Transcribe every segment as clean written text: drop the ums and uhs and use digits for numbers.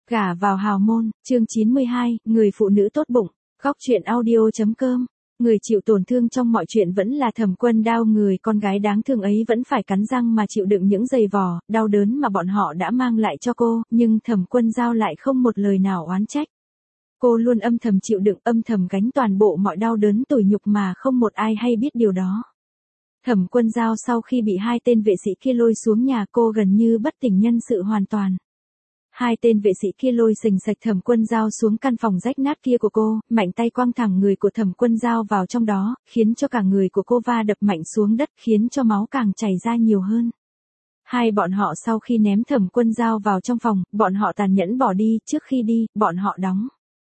Gả vào hào môn, chương 92, người phụ nữ tốt bụng, góc truyện audio.com. Người chịu tổn thương trong mọi chuyện vẫn là Thẩm Quân Đao, người con gái đáng thương ấy vẫn phải cắn răng mà chịu đựng những giày vò, đau đớn mà bọn họ đã mang lại cho cô, nhưng Thẩm Quân Dao lại không một lời nào oán trách. Cô luôn âm thầm chịu đựng, âm thầm gánh toàn bộ mọi đau đớn tủi nhục mà không một ai hay biết điều đó. Thẩm Quân Dao sau khi bị hai tên vệ sĩ kia lôi xuống nhà, cô gần như bất tỉnh nhân sự hoàn toàn. Hai tên vệ sĩ kia lôi sình sạch Thẩm Quân Dao xuống căn phòng rách nát kia của cô, mạnh tay quăng thẳng người của Thẩm Quân Dao vào trong đó, khiến cho cả người của cô va đập mạnh xuống đất, khiến cho máu càng chảy ra nhiều hơn. Hai bọn họ sau khi ném Thẩm Quân Dao vào trong phòng, bọn họ tàn nhẫn bỏ đi, trước khi đi, bọn họ đóng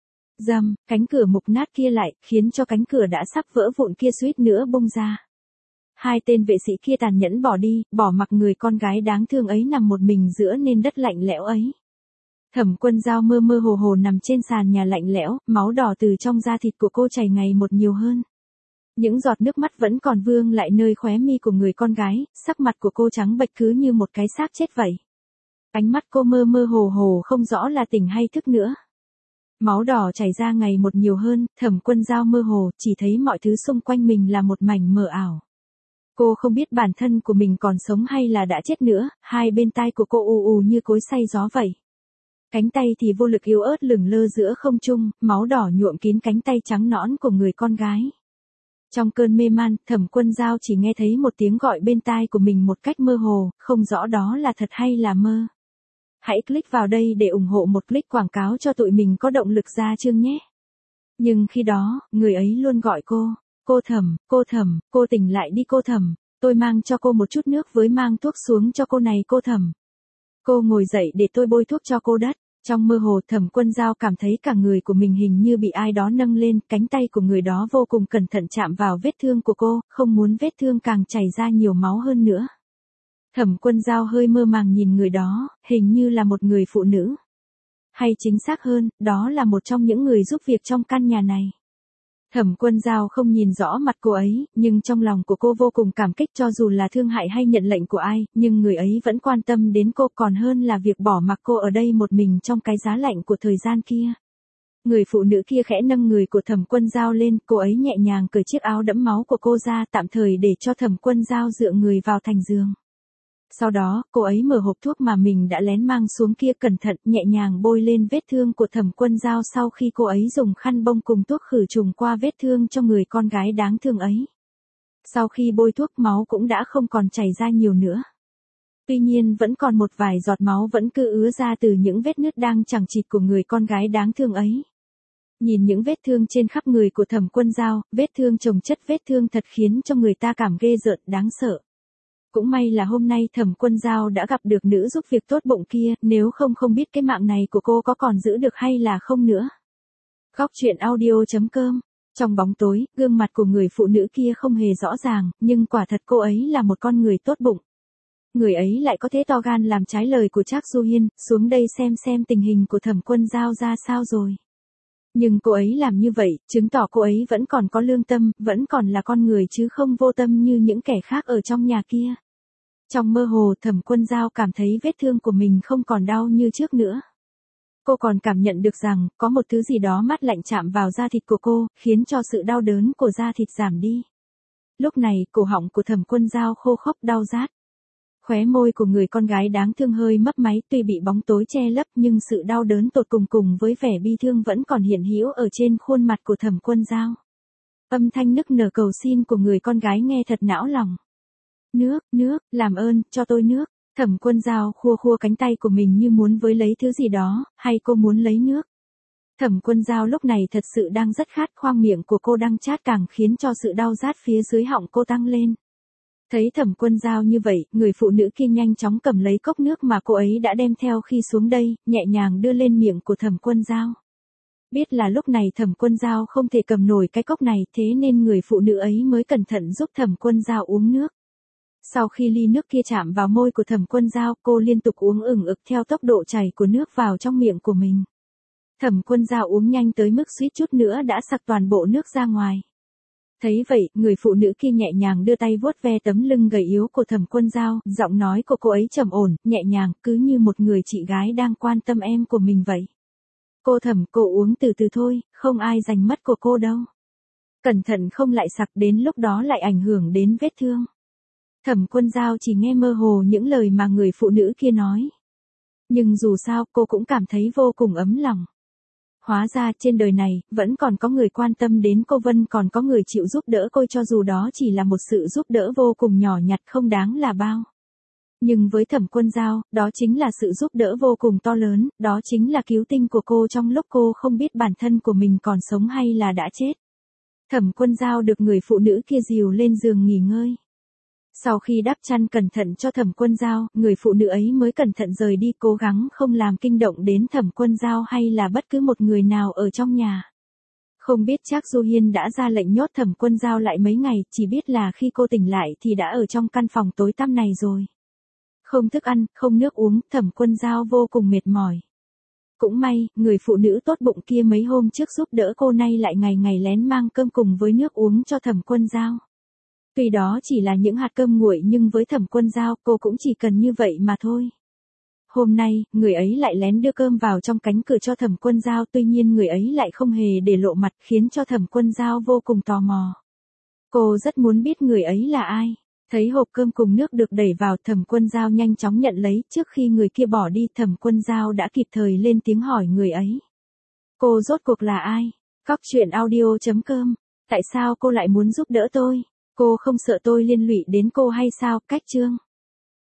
rầm cánh cửa mục nát kia lại, khiến cho cánh cửa đã sắp vỡ vụn kia suýt nữa bung ra. Hai tên vệ sĩ kia tàn nhẫn bỏ đi, bỏ mặc người con gái đáng thương ấy nằm một mình giữa nền đất lạnh lẽo ấy. Thẩm Quân Dao mơ mơ hồ hồ nằm trên sàn nhà lạnh lẽo, máu đỏ từ trong da thịt của cô chảy ngày một nhiều hơn. Những giọt nước mắt vẫn còn vương lại nơi khóe mi của người con gái, sắc mặt của cô trắng bệch cứ như một cái xác chết vậy. Ánh mắt cô mơ mơ hồ hồ không rõ là tỉnh hay thức nữa. Máu đỏ chảy ra ngày một nhiều hơn, Thẩm Quân Dao mơ hồ, chỉ thấy mọi thứ xung quanh mình là một mảnh mờ ảo. Cô không biết bản thân của mình còn sống hay là đã chết nữa, hai bên tai của cô ù ù như cối xay gió vậy. Cánh tay thì vô lực yếu ớt lửng lơ giữa không trung, máu đỏ nhuộm kín cánh tay trắng nõn của người con gái. Trong cơn mê man, Thẩm Quân Dao chỉ nghe thấy một tiếng gọi bên tai của mình một cách mơ hồ, không rõ đó là thật hay là mơ. Hãy click vào đây để ủng hộ một click quảng cáo cho tụi mình có động lực ra chương nhé. Nhưng khi đó, người ấy luôn gọi cô Thẩm, cô tỉnh lại đi cô Thẩm, tôi mang cho cô một chút nước với mang thuốc xuống cho cô này cô Thẩm. Cô ngồi dậy để tôi bôi thuốc cho cô đất. Trong mơ hồ, Thẩm Quân Dao cảm thấy cả người của mình hình như bị ai đó nâng lên, cánh tay của người đó vô cùng cẩn thận chạm vào vết thương của cô, không muốn vết thương càng chảy ra nhiều máu hơn nữa. Thẩm Quân Dao hơi mơ màng nhìn người đó, hình như là một người phụ nữ. Hay chính xác hơn, đó là một trong những người giúp việc trong căn nhà này. Thẩm Quân Dao không nhìn rõ mặt cô ấy, nhưng trong lòng của cô vô cùng cảm kích, cho dù là thương hại hay nhận lệnh của ai, nhưng người ấy vẫn quan tâm đến cô còn hơn là việc bỏ mặc cô ở đây một mình trong cái giá lạnh của thời gian kia. Người phụ nữ kia khẽ nâng người của Thẩm Quân Dao lên, cô ấy nhẹ nhàng cởi chiếc áo đẫm máu của cô ra, tạm thời để cho Thẩm Quân Dao dựa người vào thành giường. Sau đó, cô ấy mở hộp thuốc mà mình đã lén mang xuống kia, cẩn thận, nhẹ nhàng bôi lên vết thương của Thẩm Quân Dao sau khi cô ấy dùng khăn bông cùng thuốc khử trùng qua vết thương cho người con gái đáng thương ấy. Sau khi bôi thuốc, máu cũng đã không còn chảy ra nhiều nữa. Tuy nhiên vẫn còn một vài giọt máu vẫn cứ ứa ra từ những vết nứt đang chằng chịt của người con gái đáng thương ấy. Nhìn những vết thương trên khắp người của Thẩm Quân Dao, vết thương chồng chất vết thương thật khiến cho người ta cảm ghê rợn, đáng sợ. Cũng may là hôm nay Thẩm Quân Dao đã gặp được nữ giúp việc tốt bụng kia, nếu không biết cái mạng này của cô có còn giữ được hay là không nữa. Góc truyện audio.com. Trong bóng tối, gương mặt của người phụ nữ kia không hề rõ ràng, nhưng quả thật cô ấy là một con người tốt bụng. Người ấy lại có thế to gan làm trái lời của Trác Du Hiên, xuống đây xem tình hình của Thẩm Quân Dao ra sao rồi. Nhưng cô ấy làm như vậy, chứng tỏ cô ấy vẫn còn có lương tâm, vẫn còn là con người chứ không vô tâm như những kẻ khác ở trong nhà kia. Trong mơ hồ, Thẩm Quân Dao cảm thấy vết thương của mình không còn đau như trước nữa. Cô còn cảm nhận được rằng, có một thứ gì đó mát lạnh chạm vào da thịt của cô, khiến cho sự đau đớn của da thịt giảm đi. Lúc này, cổ họng của Thẩm Quân Dao khô khốc đau rát. Khóe môi của người con gái đáng thương hơi mấp máy, tuy bị bóng tối che lấp nhưng sự đau đớn tột cùng với vẻ bi thương vẫn còn hiện hữu ở trên khuôn mặt của Thẩm Quân Dao. Âm thanh nức nở cầu xin của người con gái nghe thật não lòng. Nước, làm ơn, cho tôi nước. Thẩm Quân Dao khua cánh tay của mình như muốn với lấy thứ gì đó, hay cô muốn lấy nước? Thẩm Quân Dao lúc này thật sự đang rất khát, khoang miệng của cô đang chát càng khiến cho sự đau rát phía dưới họng cô tăng lên. Thấy Thẩm Quân Dao như vậy, người phụ nữ kia nhanh chóng cầm lấy cốc nước mà cô ấy đã đem theo khi xuống đây, nhẹ nhàng đưa lên miệng của Thẩm Quân Dao. Biết là lúc này Thẩm Quân Dao không thể cầm nổi cái cốc này, thế nên người phụ nữ ấy mới cẩn thận giúp Thẩm Quân Dao uống nước. Sau khi ly nước kia chạm vào môi của Thẩm Quân Dao, cô liên tục uống ửng ực theo tốc độ chảy của nước vào trong miệng của mình. Thẩm Quân Dao uống nhanh tới mức suýt chút nữa đã sặc toàn bộ nước ra ngoài. Thấy vậy, người phụ nữ kia nhẹ nhàng đưa tay vuốt ve tấm lưng gầy yếu của Thẩm Quân Dao, giọng nói của cô ấy trầm ổn, nhẹ nhàng, cứ như một người chị gái đang quan tâm em của mình vậy. Cô Thẩm, cô uống từ từ thôi, không ai giành mất của cô đâu. Cẩn thận không lại sặc, đến lúc đó lại ảnh hưởng đến vết thương. Thẩm Quân Dao chỉ nghe mơ hồ những lời mà người phụ nữ kia nói. Nhưng dù sao cô cũng cảm thấy vô cùng ấm lòng. Hóa ra trên đời này, vẫn còn có người quan tâm đến cô, vẫn còn có người chịu giúp đỡ cô cho dù đó chỉ là một sự giúp đỡ vô cùng nhỏ nhặt không đáng là bao. Nhưng với Thẩm Quân Dao, đó chính là sự giúp đỡ vô cùng to lớn, đó chính là cứu tinh của cô trong lúc cô không biết bản thân của mình còn sống hay là đã chết. Thẩm Quân Dao được người phụ nữ kia dìu lên giường nghỉ ngơi. Sau khi đắp chăn cẩn thận cho Thẩm Quân Dao, người phụ nữ ấy mới cẩn thận rời đi, cố gắng không làm kinh động đến Thẩm Quân Dao hay là bất cứ một người nào ở trong nhà. Không biết Trác Du Hiên đã ra lệnh nhốt Thẩm Quân Dao lại mấy ngày, chỉ biết là khi cô tỉnh lại thì đã ở trong căn phòng tối tăm này rồi. Không thức ăn, không nước uống, Thẩm Quân Dao vô cùng mệt mỏi. Cũng may, người phụ nữ tốt bụng kia mấy hôm trước giúp đỡ cô, nay lại ngày ngày lén mang cơm cùng với nước uống cho Thẩm Quân Dao. Tuy đó chỉ là những hạt cơm nguội nhưng với Thẩm Quân Dao cô cũng chỉ cần như vậy mà thôi. Hôm nay, người ấy lại lén đưa cơm vào trong cánh cửa cho Thẩm Quân Dao, tuy nhiên người ấy lại không hề để lộ mặt, khiến cho Thẩm Quân Dao vô cùng tò mò. Cô rất muốn biết người ấy là ai. Thấy hộp cơm cùng nước được đẩy vào, Thẩm Quân Dao nhanh chóng nhận lấy, trước khi người kia bỏ đi, Thẩm Quân Dao đã kịp thời lên tiếng hỏi người ấy. Cô rốt cuộc là ai? Cóc truyện audio.com. Tại sao cô lại muốn giúp đỡ tôi? Cô không sợ tôi liên lụy đến cô hay sao? Cách chương.